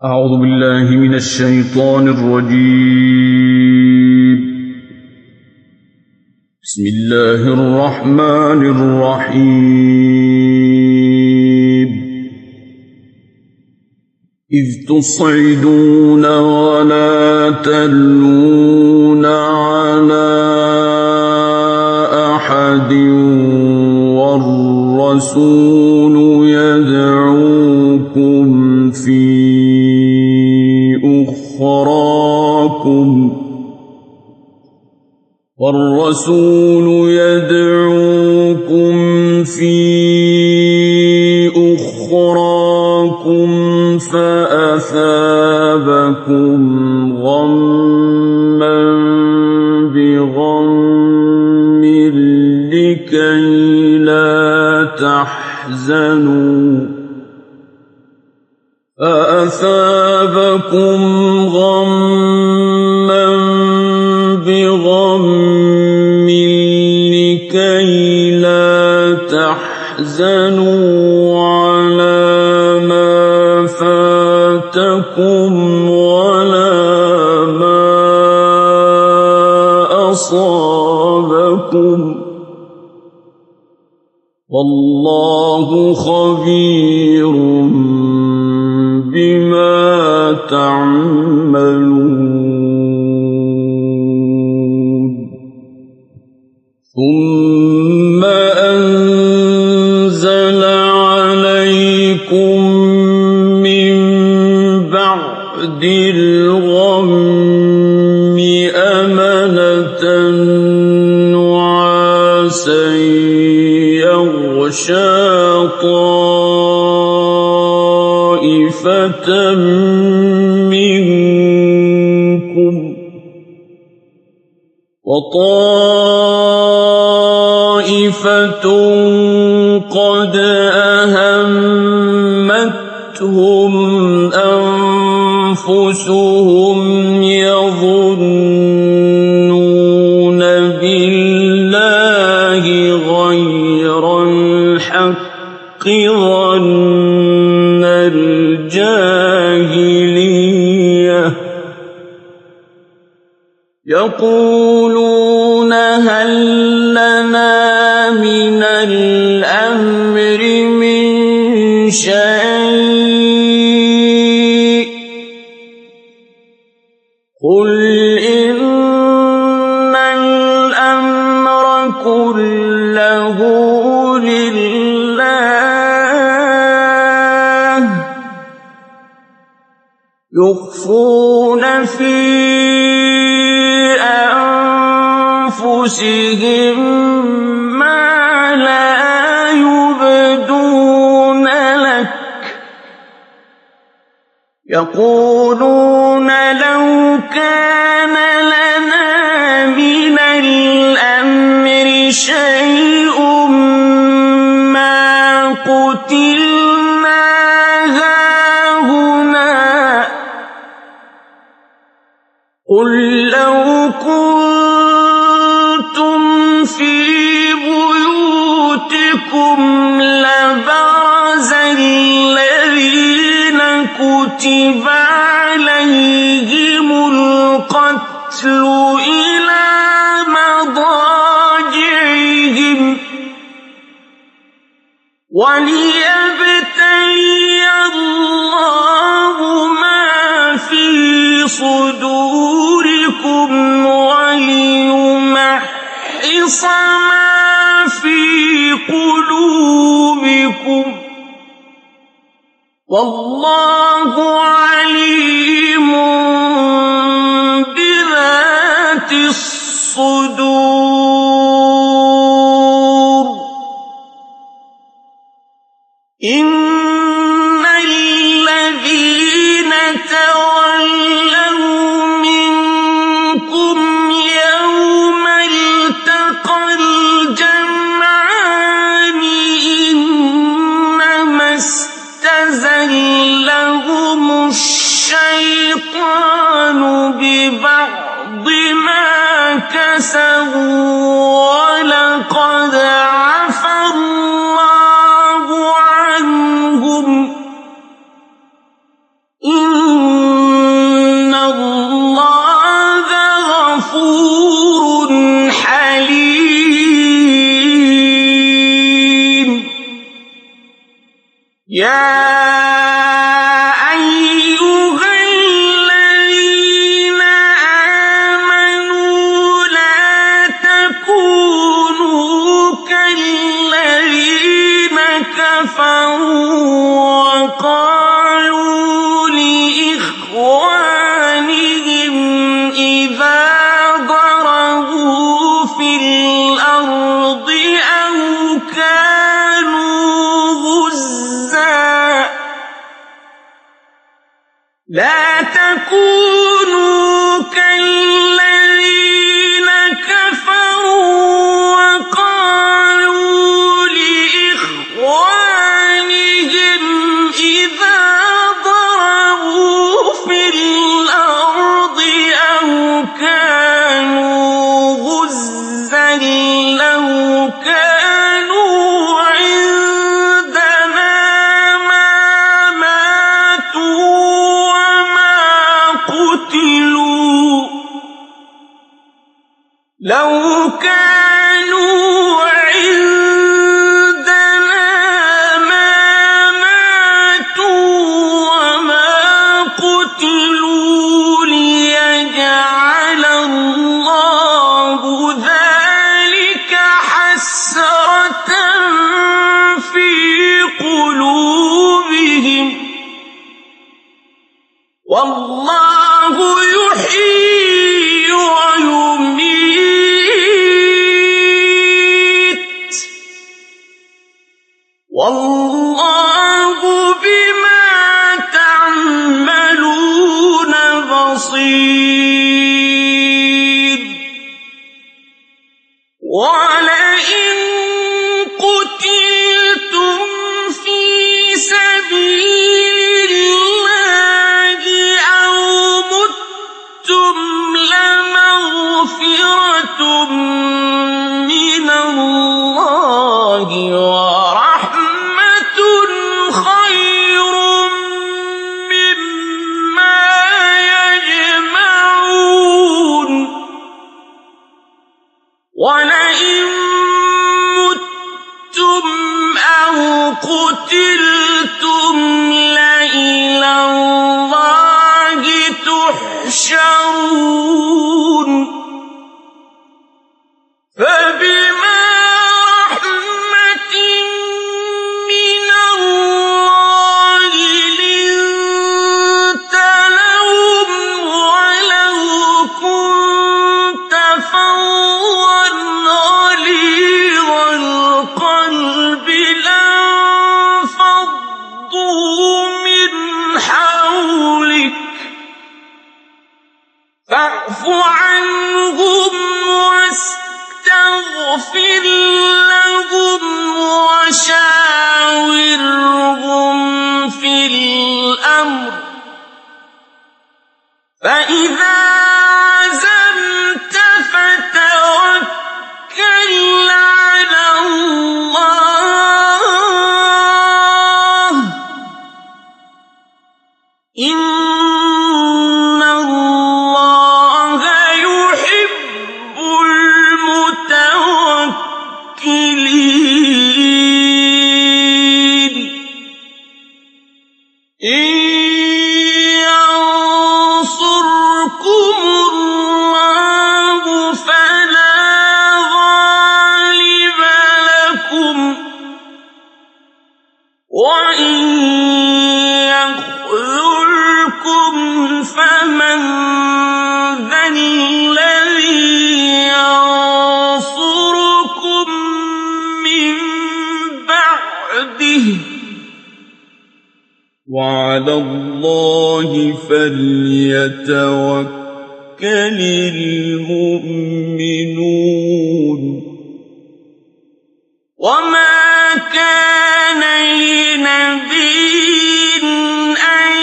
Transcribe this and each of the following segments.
أعوذ بالله من الشيطان الرجيم. بسم الله الرحمن الرحيم. إذ تصعدون ولا تلوون على أحد والرسول يدعوكم في أخراكم فأثابكم غما بغم لكي لا تحزنوا على ما فاتكم ولا ما أصابكم والله خبير بما تعملون. ثم أنزل عليكم من بعد الغم أمنة نعاسا يغشى طائفة منكم وطائفة قد أهمتهم أنفسهم يظنون بالله غير الحق ظن الجاهلية يقولون هل لنا من الأمر من شيء قل إن الأمر كله لله يخفون في أنفسهم ما لا يبدون لك يقولون لو كان لنا من الأمر شيء ما قتلنا هاهنا قل لو كنتم في بيوتكم لبرز الذين كتب عليهم القتل إلى مضاجعهم وليبتلي الله ما في صدوركم وليمحص ما في قلوبكم والله عليم بذات الصدور. إن الذين تولوا منكم يوم التقى الجمعان إنما استزلهم الشيطان ببعض ما كسبوا ولقد عفا الله عنهم إن يا أيها الذين آمنوا لا تكونوا كالذين كفروا وقالوا لإخوانهم إذا ضربوا في الأرض أو كانوا غزا لا تكونوا كالذين كفروا وقالوا لإخوانهم إذا ضربوا في الأرض أو كانوا غزا لو كانوا عندنا ما ماتوا وما قتلوا لو كانوا عندنا ما ماتوا وما قتلوا ليجعل الله ذلك حسرة في قلوبهم والله يحيي ويميت والله بما تعملون بصير ولئن قتلتم في سبيل الله أو متم لمغفرة من الله ورحمة خير مما يجمعون ولئن متم أو قتلتم لإلى الله تحشرون فبما رحمة من الله لنت لهم ولو كنت فظا غليظ القلب لانفضوا من حولك فاعف عنهم واستغفر لهم وشاورهم في الأمر فإذا عزمت فتوكل على الله إن الله يحب المتوكلين إن ينصركم الله فلا غالب لكم وإن يخذلكم فمن ذا الذي ينصركم من بعده وعلى الله فليتوكل المؤمنون وما كان لنبي أن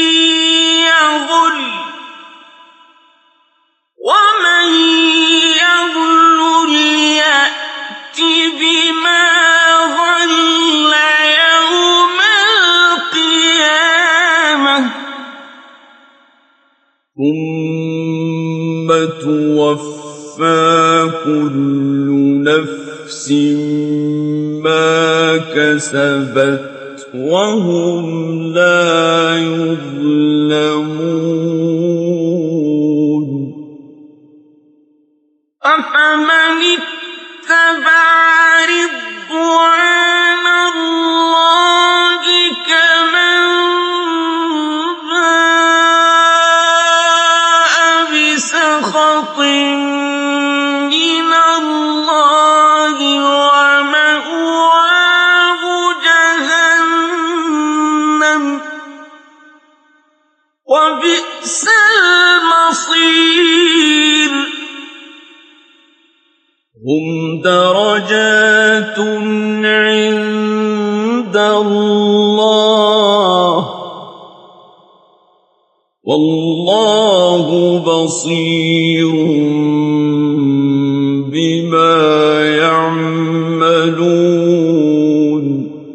يغل ومن يغل يأت بما غل يوم القيامة ثم توفى كل نفس ما كسبت وهم لا يظلمون أفمن اتبع رضوان الله كمن باء بسخط من الله ومأواه جهنم وبئس المصير هم درجات عند الله والله بصير بما يعملون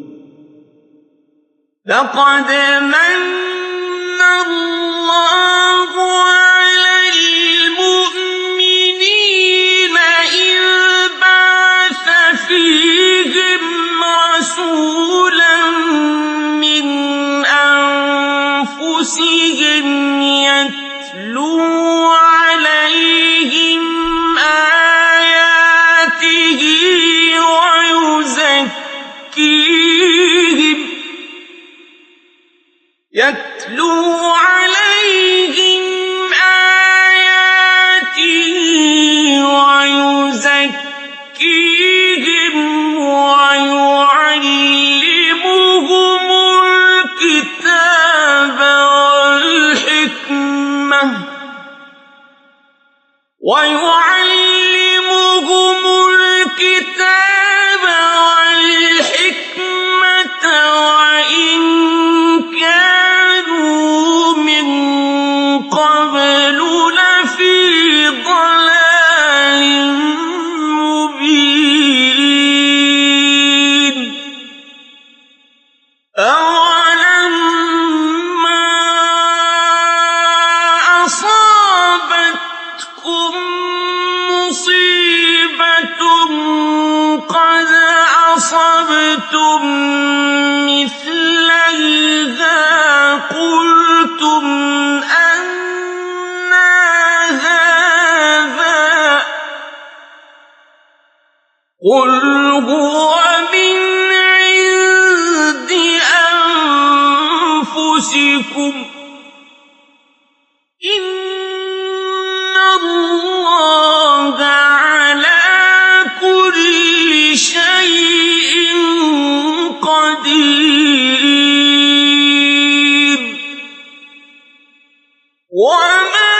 لقد من الله على المؤمنين إذ بعث فيهم رسولا من أنفسهم يتلو عليهم آياته ويزكيهم ويعلمهم الكتاب والحكمة وإن كانوا من قبل لفي ضلال مبين أولما أصابتكم مصيبة قد أصبتم مثليها قلتم أنى هذا قل هو من عند أنفسكم إن الله على كل شيء قدير وما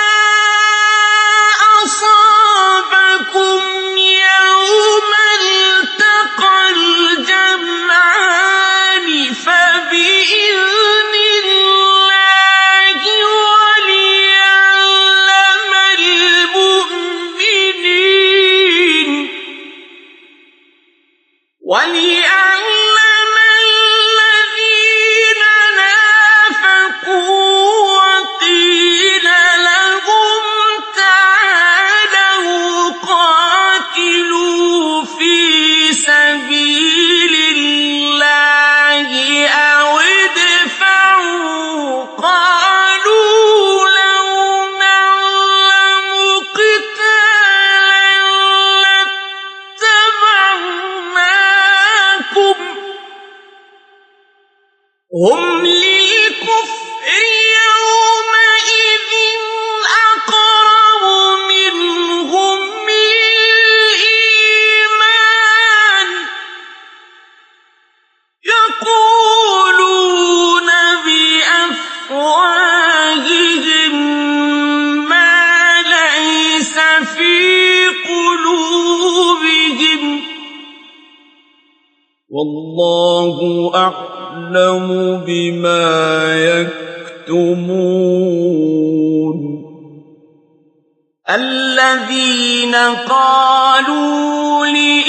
أصابكم يوم التقى الجمعان فبإذن الله وليعلم الذين نافقوا وقيل لهم تعالوا قاتلوا في سبيل الله أو ادفعوا قالوا لو نعلم قتالا لاتبعناكم هم للكفر يومئذ أقرب منهم للإيمان يقولون بأفواههم ما ليس في قلوبهم والله أعلم بما يكتمون الذين قالوا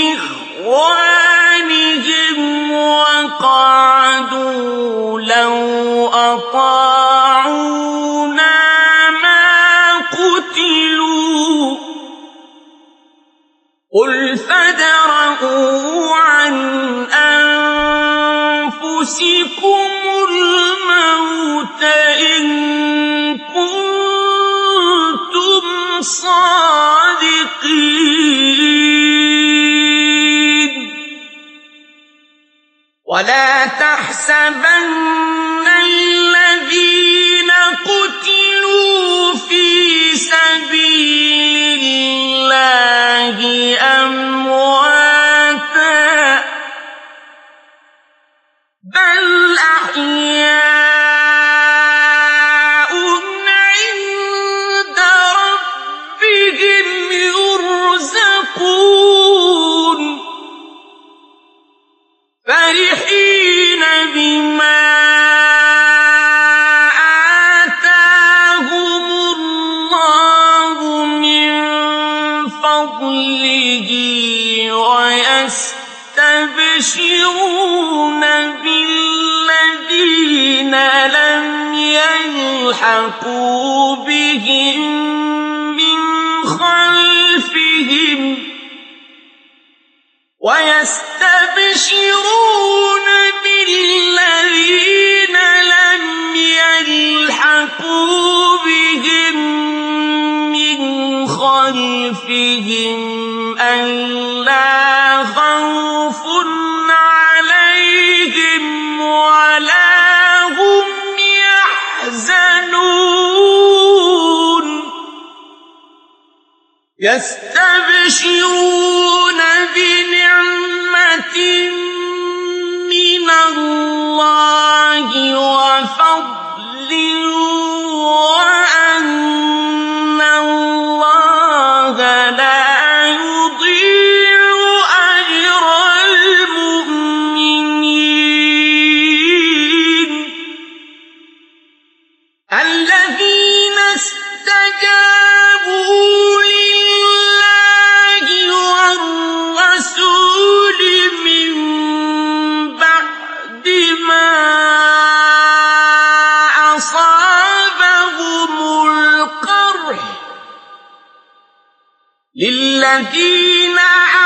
لإخوانهم وقعدوا لو أطاعونا ما قتلوا قل فادرءوا عن أنفسكم أنفسكم الموت إن كنتم صادقين ولا تحسبن الذين قتلوا في سبيل الله أمواتا بل أحياء عند ربهم يرزقون فرحين بما آتاهم الله من فضله ويستبشرون بالذين لم يلحقوا بهم من خلفهم ويستبشرون بالذين لم يلحقوا بهم من خلفهم ألا خوف عليهم ولا هم يحزنون يستبشرون بنعمة من الله وفضل وأن الله لا يضيع أجر المؤمنين الذين استجابوا لله والرسول من بعد ما أصابهم القرح للذين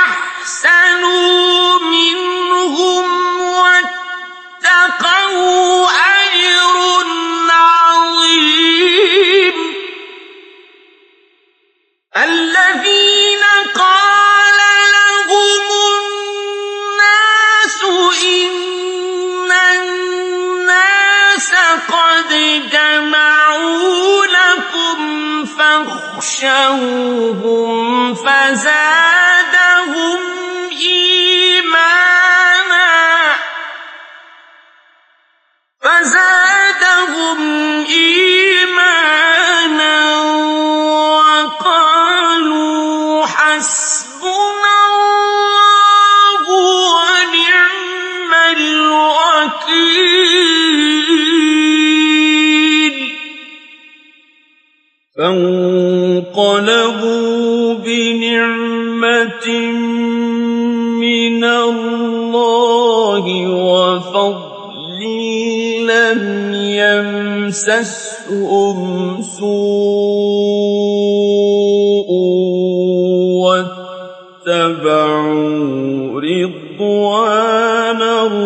أحسنوا منهم واتقوا أجر عظيم الذين قال لهم الناس إن الناس قد جمعوا لكم فاخشوهم فزادهم إيمانا وقالوا حسبنا الله ونعم الوكيل فانقلبوا بنعمة من الله وفضل لم يمسسهم سوء واتبعوا رضوان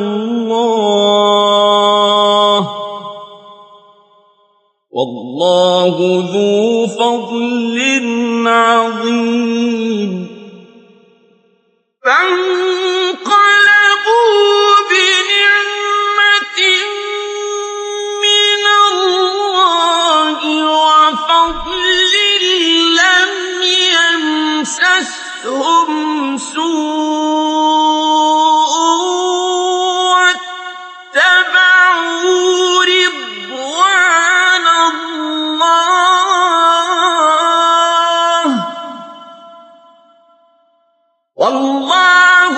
الله والله ذو فضل عظيم فانقلبوا بنعمة من الله وفضل لم يمسسهم سوء واتبعوا رضوان الله والله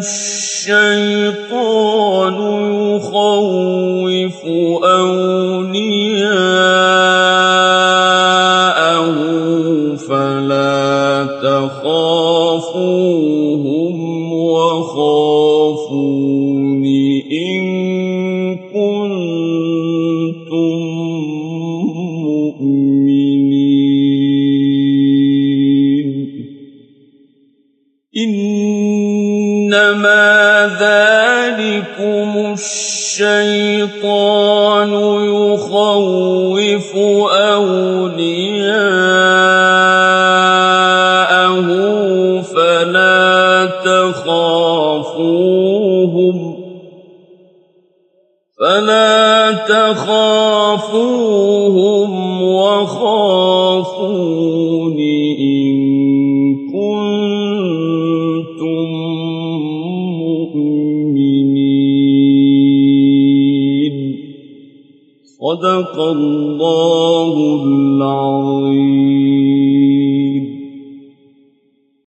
الشيطان يخوف أولياءه فلا تخافوهم وخافون إن كنتم مؤمنين إنما ذلكم الشيطان يخوف أولياءه فلا تخافوهم وخافون إن كنتم مؤمنين صدق الله العظيم.